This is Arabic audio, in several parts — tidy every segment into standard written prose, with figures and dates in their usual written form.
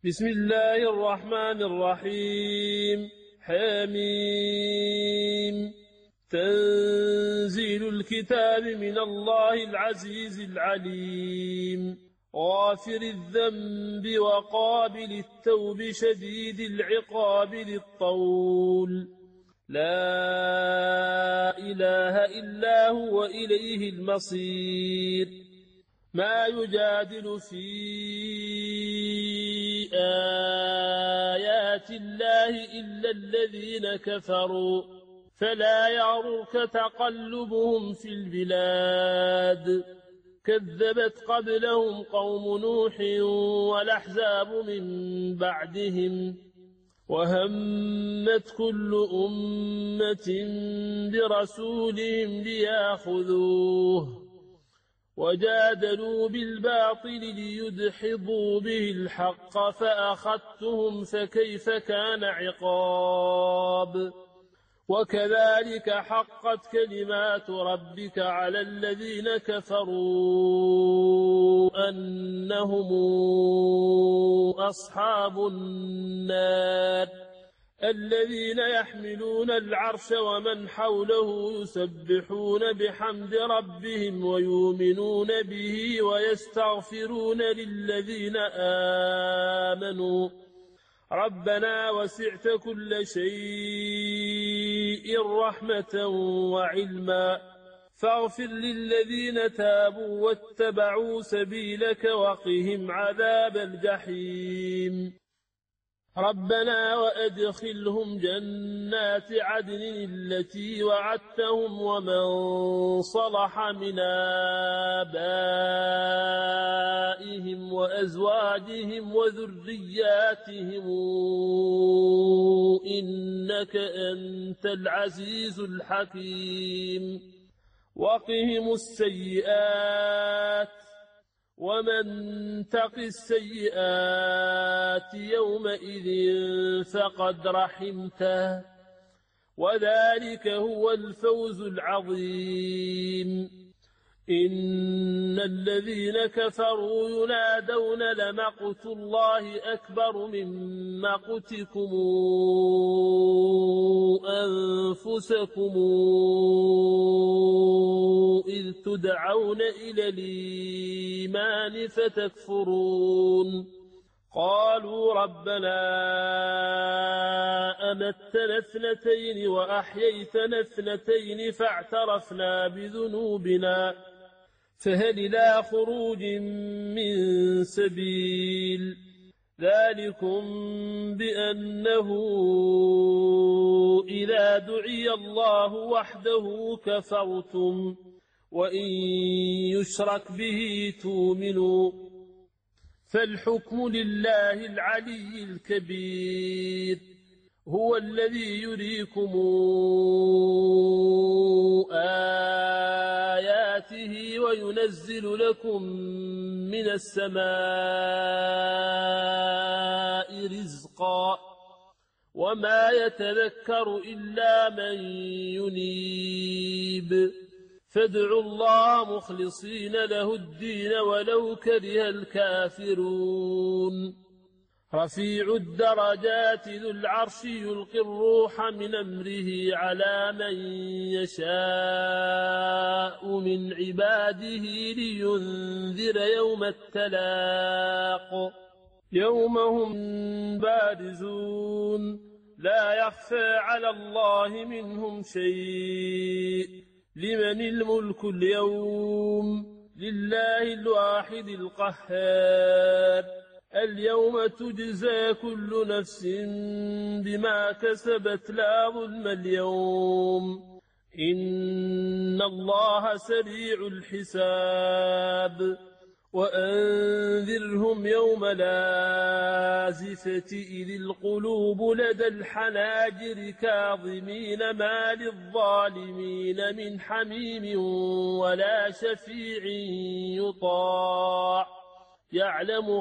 بسم الله الرحمن الرحيم. حميم. تنزيل الكتاب من الله العزيز العليم، غافر الذنب وقابل التوب شديد العقاب ذي الطول، لا إله إلا هو إليه المصير. ما يجادل في آيات الله إلا الذين كفروا، فلا يغرك تقلبهم في البلاد. كذبت قبلهم قوم نوح والأحزاب من بعدهم، وهمت كل أمة برسولهم ليأخذوه، وجادلوا بالباطل ليدحضوا به الحق فأخذتهم فكيف كان عقاب. وكذلك حقت كلمات ربك على الذين كفروا أنهم أصحاب النار، الذين يحملون العرش ومن حوله يسبحون بحمد ربهم ويؤمنون به ويستغفرون للذين آمنوا ربنا وسعت كل شيء رحمة وعلما فاغفر للذين تابوا واتبعوا سبيلك وقهم عذاب الجحيم. ربنا وأدخلهم جنات عدن التي وعدتهم ومن صلح من آبائهم وأزواجهم وذرياتهم إنك أنت العزيز الحكيم. وقهم السيئات، ومن تق السيئات يومئذ فقد رحمته، وذلك هو الفوز العظيم. إن الذين كفروا ينادون لمقت الله أكبر من مقتكم أنفسكم إذ تدعون إلى الإيمان فتكفرون. قالوا ربنا أمتنا اثنتين وأحييتنا اثنتين فاعترفنا بذنوبنا فهل إلى خروج من سبيل. ذلكم بأنه إذا دعي الله وحده كفرتم وإن يشرك به تؤمنوا. فالحكم لله العلي الكبير، هو الذي يريكم آياته وينزل لكم من السماء رزقا، وما يتذكر إلا من ينيب. فادعوا الله مخلصين له الدين ولو كره الكافرون. رفيع الدرجات ذو العرش يلقي الروح من أمره على من يشاء من عباده لينذر يوم التلاق، يوم هم بارزون لا يخفى على الله منهم شيء. لمن الملك اليوم؟ لله الواحد القهار. اليوم تجزى كل نفس بما كسبت لا ظلم اليوم، إن الله سريع الحساب. وأنذرهم يوم الآزفة إذ القلوب لدى الحناجر كاظمين ما للظالمين من حميم ولا شفيع يطاع، يعلم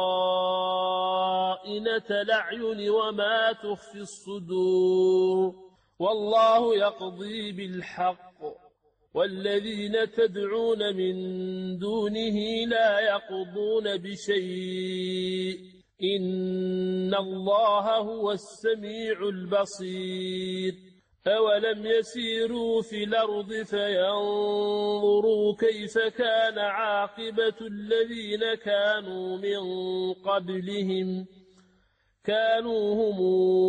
خائنة الأعين وما تخفي الصدور، والله يقضي بالحق والذين تدعون من دونه لا يقضون بشيء إن الله هو السميع البصير أولم يسيروا في الأرض فينظروا كيف كان عاقبة الذين كانوا من قبلهم كانوا هم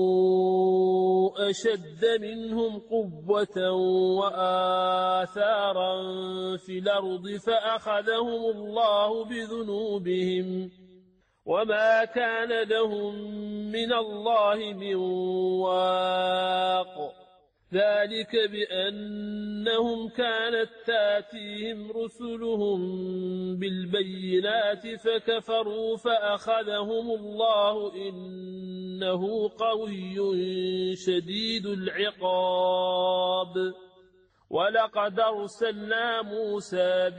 أشد منهم قوة وآثارا في الأرض فأخذهم الله بذنوبهم وما كان لهم من الله من واق ذلك بأنهم كانت تاتيهم رسلهم بالبينات فكفروا فأخذهم الله إنه قوي شديد العقاب ولقد أرسلنا موسى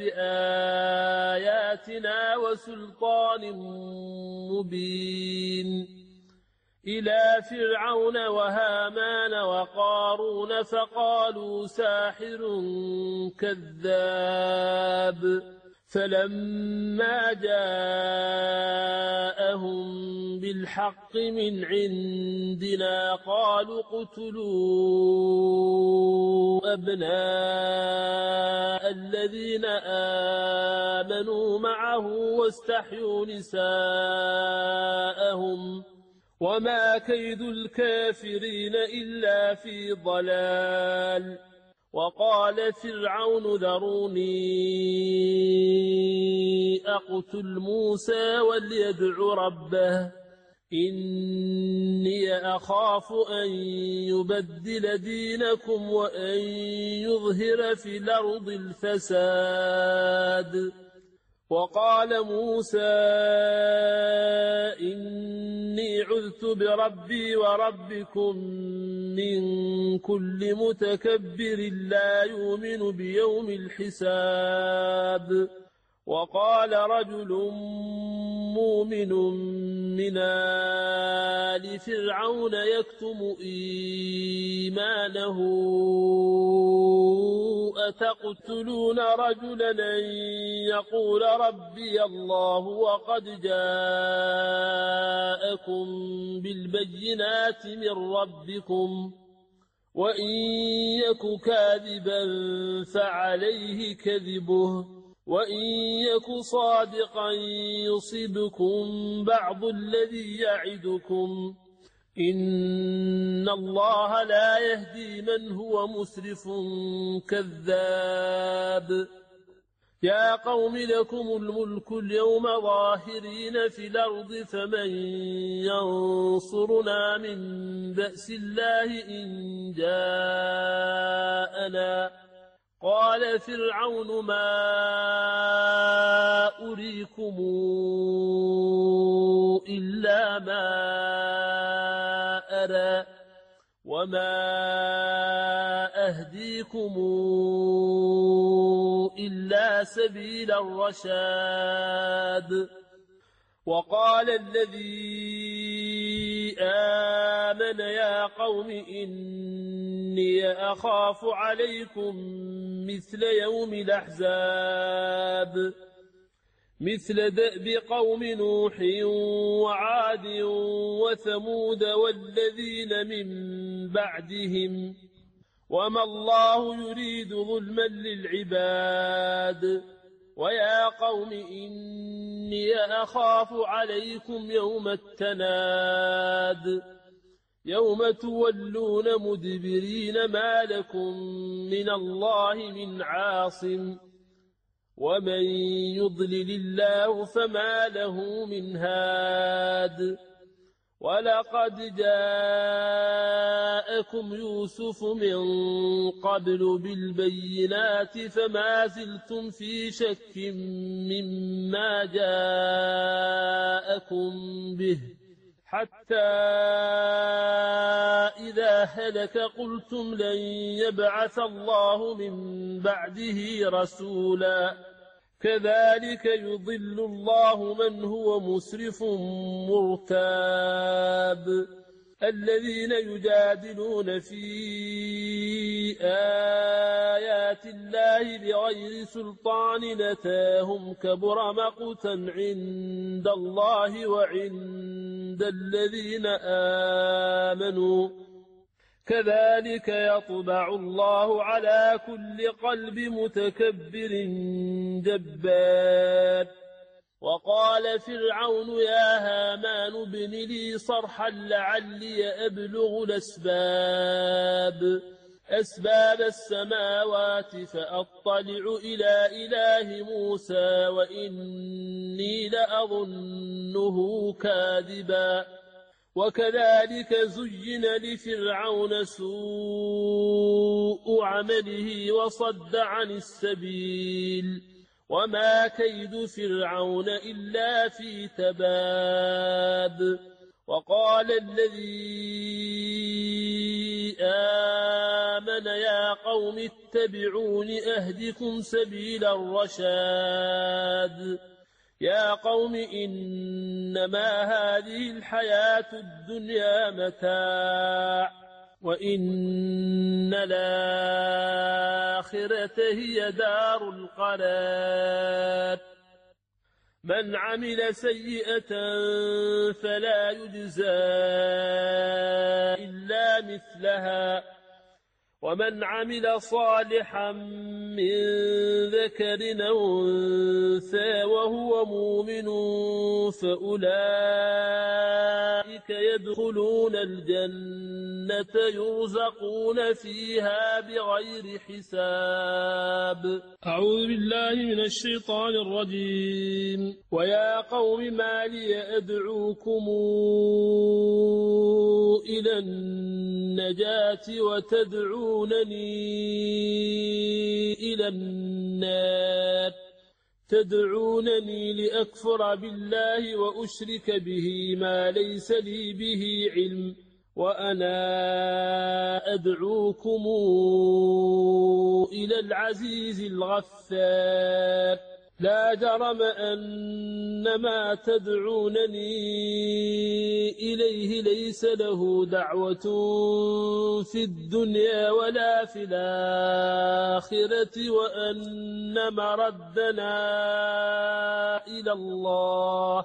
بآياتنا وسلطان مبين إلى فرعون وهامان وقارون فقالوا ساحر كذاب فلما جاءهم بالحق من عندنا قالوا اقتلوا أبناء الذين آمنوا معه واستحيوا نساءهم وما كيد الكافرين إلا في ضلال وقال فرعون ذروني أقتل موسى وليدع ربه إني أخاف أن يبدل دينكم وأن يظهر في الأرض الفساد وقال موسى إني عذت بربي وربكم من كل متكبر لا يؤمن بيوم الحساب وقال رجل مؤمن من آل فرعون يكتم إيمانه أتقتلون رجلا أن يقول ربي الله وقد جاءكم بالبينات من ربكم وإن يك كاذبا فعليه كذبه وإن يك صادقا يصبكم بعض الذي يعدكم إن الله لا يهدي من هو مسرف كذاب يا قوم لكم الملك اليوم ظاهرين في الأرض فمن ينصرنا من بأس الله إن جاءنا قال فرعون ما أريكم إلا ما أرى وما أهديكم إلا سبيل الرشاد وقال الذي آمن يا قوم إني أخاف عليكم مثل يوم الأحزاب مثل دأب قوم نوح وعاد وثمود والذين من بعدهم وما الله يريد ظلما للعباد ويا قوم إني أخاف عليكم يوم التناد يوم تولون مدبرين ما لكم من الله من عاصم ومن يضلل الله فما له من هاد ولقد جاءكم يوسف من قبل بالبينات فما زلتم في شك مما جاءكم به حتى إذا هلك قلتم لن يبعث الله من بعده رسولا كذلك يضل الله من هو مسرف مرتاب الذين يجادلون في آيات الله بغير سلطان أتاهم كبر مقتا عند الله وعند الذين آمنوا كذلك يطبع الله على كل قلب متكبر جبار. وقال فرعون يا هامان ابن لي صرحا لعلي أبلغ أسباب السماوات فأطلع إلى إله موسى وإني لأظنه كاذبا. وكذلك زين لفرعون سوء عمله وصد عن السبيل وما كيد فرعون إلا في تباب. وقال الذي آمن يا قوم اتبعون أهدكم سبيل الرشاد. يا قوم إنما هذه الحياة الدنيا متاع وإن الآخرة هي دار القرار. من عمل سيئة فلا يجزى إلا مثلها ومن عمل صالحا من ذكر أو أنثى وهو مؤمن فأولئك يدخلون الجنة يرزقون فيها بغير حساب. أعوذ بالله من الشيطان الرجيم. ويا قوم ما لي أدعوكم إلى النجاة وتدعونني إلى النار. تدعونني لأكفر بالله وأشرك به ما ليس لي به علم وأنا أدعوكم إلى العزيز الغفار. لا جرم أن ما تدعونني إليه ليس له دعوة في الدنيا ولا في الآخرة وأن مردنا إلى الله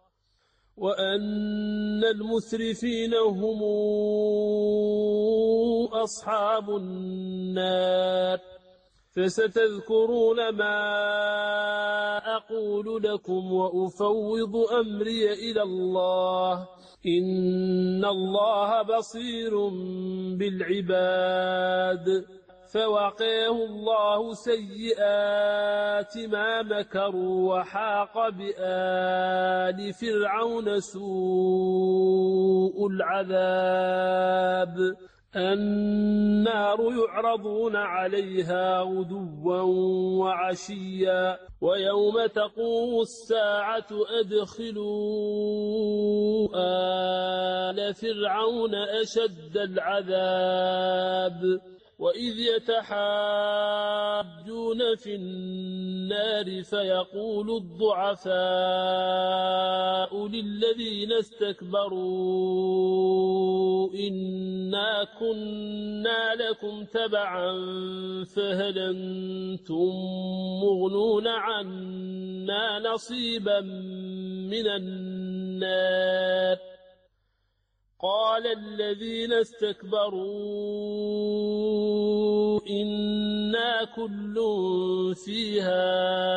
وأن المسرفين هم أصحاب النار. فستذكرون ما أقول لكم وأفوض أمري إلى الله إن الله بصير بالعباد. فوقاه الله سيئات ما مكروا وحاق بآل فرعون سوء العذاب. النار يعرضون عليها غدوا وعشيا ويوم تقوم الساعة أدخلوا آل فرعون أشد العذاب. وإذ يتحاجون في النار فيقول الضعفاء للذين استكبروا إنا كنا لكم تبعا فهل أنتم مغنون عنا نصيبا من النار. قال الذين استكبروا إنا كل فيها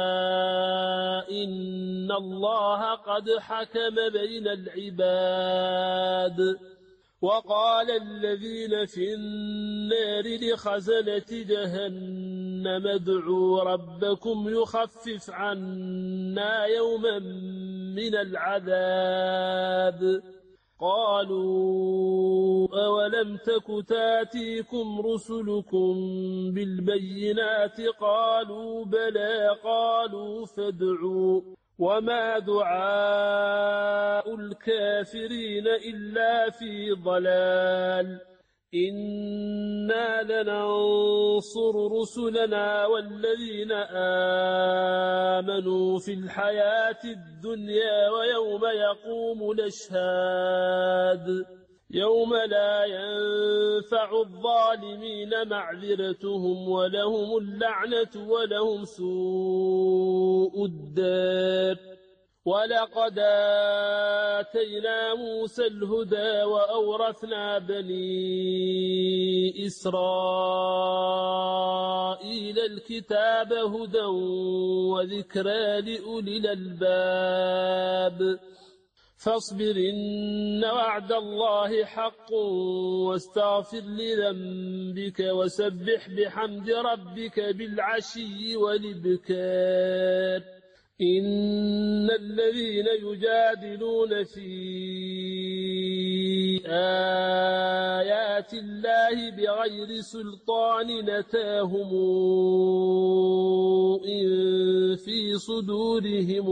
إن الله قد حكم بين العباد. وقال الذين في النار لخزنة جهنم ادعوا ربكم يخفف عنا يوما من العذاب. قالوا أولم تك تاتيكم رسلكم بالبينات قالوا بلى قالوا فادعوا وما دعاء الكافرين إلا في ضلال. إنا لننصر رسلنا والذين آمنوا في الحياة الدنيا ويوم يقوم الأشهاد. يوم لا ينفع الظالمين معذرتهم ولهم اللعنة ولهم سوء الدار. ولقد آتينا موسى الهدى وأورثنا بني إسرائيل الكتاب هدى وذكرى لأولي الألباب. فاصبر إن وعد الله حق واستغفر لذنبك وسبح بحمد ربك بالعشي والإبكار. إن الذين يجادلون في آيات الله بغير سلطان أتاهم إن في صدورهم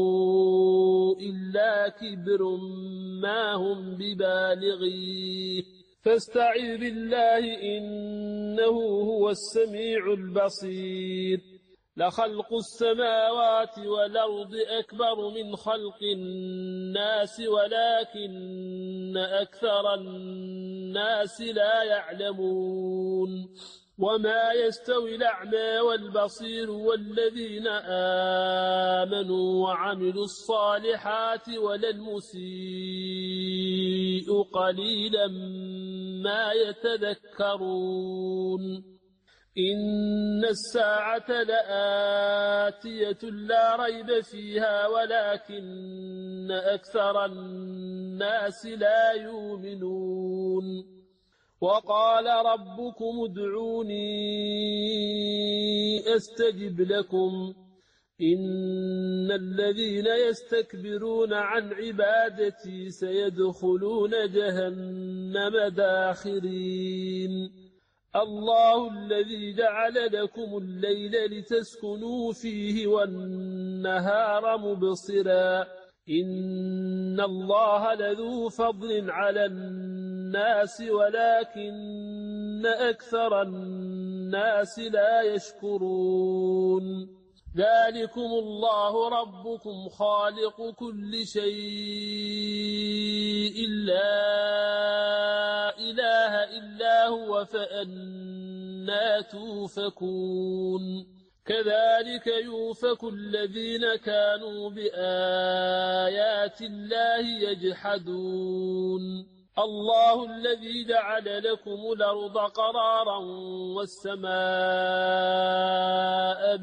إلا كبر ما هم ببالغيه فاستعذ بالله إنه هو السميع البصير. لخلق السماوات والأرض أكبر من خلق الناس ولكن أكثر الناس لا يعلمون. وما يستوي الأعمى والبصير والذين آمنوا وعملوا الصالحات ولا المسيء قليلا ما يتذكرون. إن الساعة لآتية لا ريب فيها ولكن أكثر الناس لا يؤمنون. وقال ربكم ادعوني أستجب لكم إن الذين يستكبرون عن عبادتي سيدخلون جهنم داخرين. الله الذي جعل لكم الليل لتسكنوا فيه والنهار مبصرا إن الله لذو فضل على الناس ولكن أكثر الناس لا يشكرون. ذلكم الله ربكم خالق كل شيء لا إله إلا هو فأنى توفكون. كذلك يؤفك الذين كانوا بآيات الله يجحدون. الله الذي جعل لكم الأرض قرارا والسماء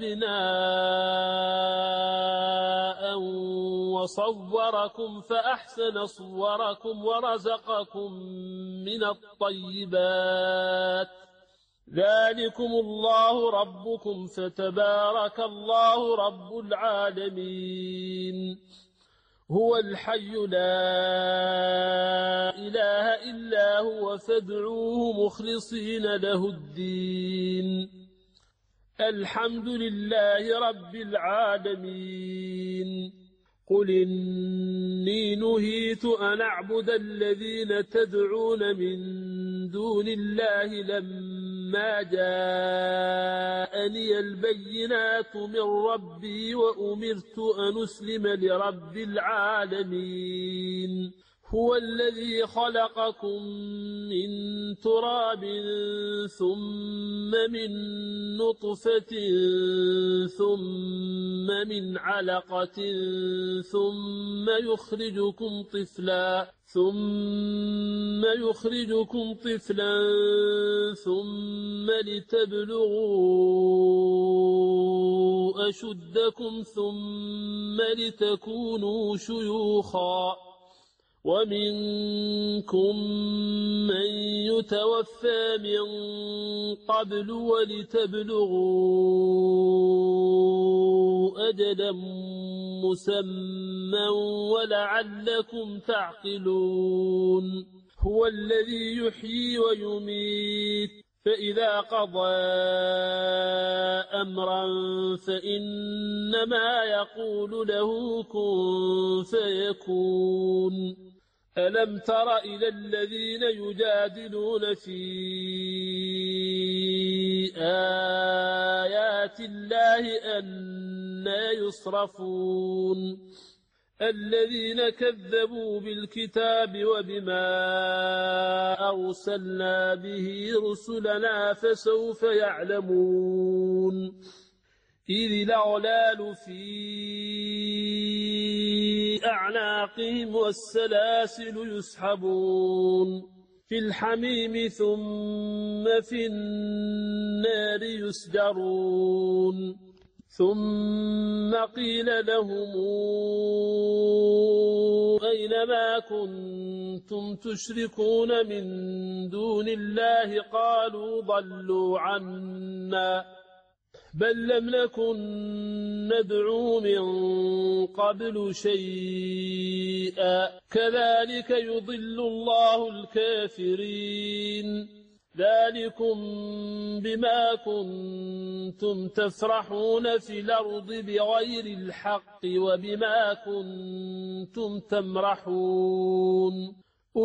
بناء وصوركم فأحسن صوركم ورزقكم من الطيبات. ذلكم الله ربكم فتبارك الله رب العالمين. هو الحي لا إله إلا هو فادعوه مخلصين له الدين. الحمد لله رب العالمين. قل إني نهيت أن أعبد الذين تدعون من دون الله لما جاءني البينات من ربي وأمرت أن أسلم لرب العالمين. هو الذي خلقكم من تراب ثم من نطفة ثم من علقة ثم يخرجكم طفلا ثم لتبلغوا أشدكم ثم لتكونوا شيوخا ومنكم من يتوفى من قبل ولتبلغوا أجلا مسمى ولعلكم تعقلون. هو الذي يحيي ويميت فإذا قضى أمرا فإنما يقول له كن فيكون. ألم تر إلى الذين يجادلون في آيات الله أنى يصرفون. الذين كذبوا بالكتاب وبما أرسلنا به رسلنا فسوف يعلمون إذ الأغلال في أعناقهم والسلاسل يسحبون في الحميم ثم في النار يسجرون ثم قيل لهم أين ما كنتم تشركون من دون الله قالوا ضلوا عنا بل لم نكن ندعو من قبل شيئا كذلك يضل الله الكافرين ذلكم بما كنتم تفرحون في الأرض بغير الحق وبما كنتم تمرحون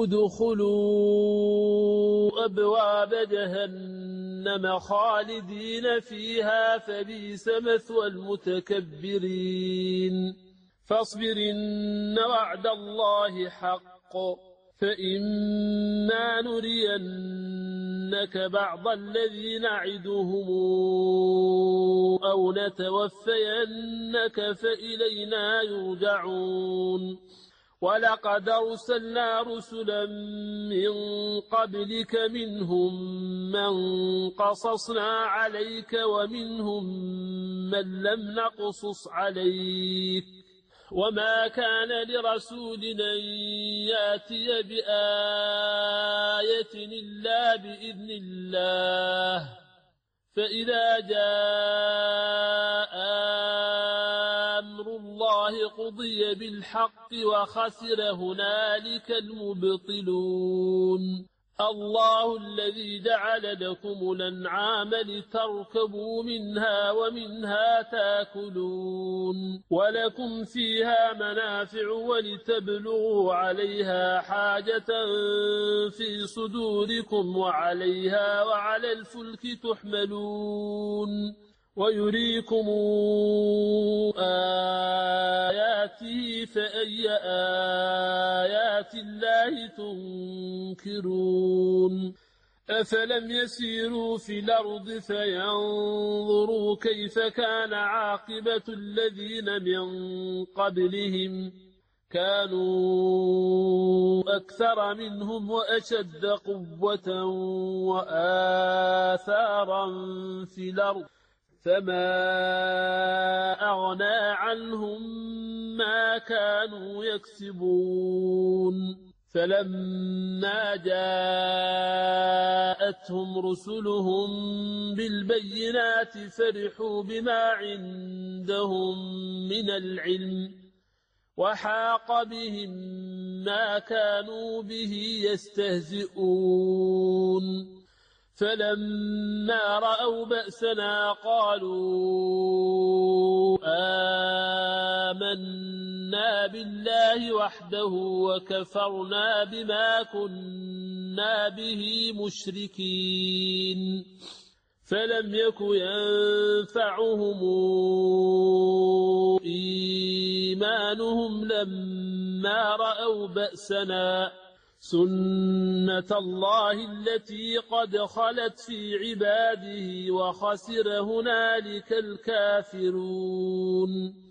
ادخلوا أبواب جهنم خالدين فيها فبئس مثوى المتكبرين فاصبر إن وعد الله حق فإما نرينك بعض الذي نعدهم أو نتوفينك فإلينا يرجعون ولقد أرسلنا رسلا من قبلك منهم من قصصنا عليك ومنهم من لم نقصص عليك وما كان لرسول أن يأتي بآية إلا بإذن الله فإذا جاء أمر الله قضي بالحق وخسر هنالك المبطلون الله الذي جعل لكم الأنعام لتركبوا منها ومنها تاكلون ولكم فيها منافع ولتبلغوا عليها حاجة في صدوركم وعليها وعلى الفلك تحملون ويريكم آياته فأي آيات الله تنكرون أفلم يسيروا في الأرض فينظروا كيف كان عاقبة الذين من قبلهم كانوا أكثر منهم وأشد قوة وآثارا في الأرض فما أغنى عنهم ما كانوا يكسبون فلما جاءتهم رسلهم بالبينات فرحوا بما عندهم من العلم وحاق بهم ما كانوا به يستهزئون فلما رأوا بأسنا قالوا آمنا بالله وحده وكفرنا بما كنا به مشركين فلم يك ينفعهم إيمانهم لما رأوا بأسنا سنة الله التي قد خلت في عباده وخسر هنالك الكافرون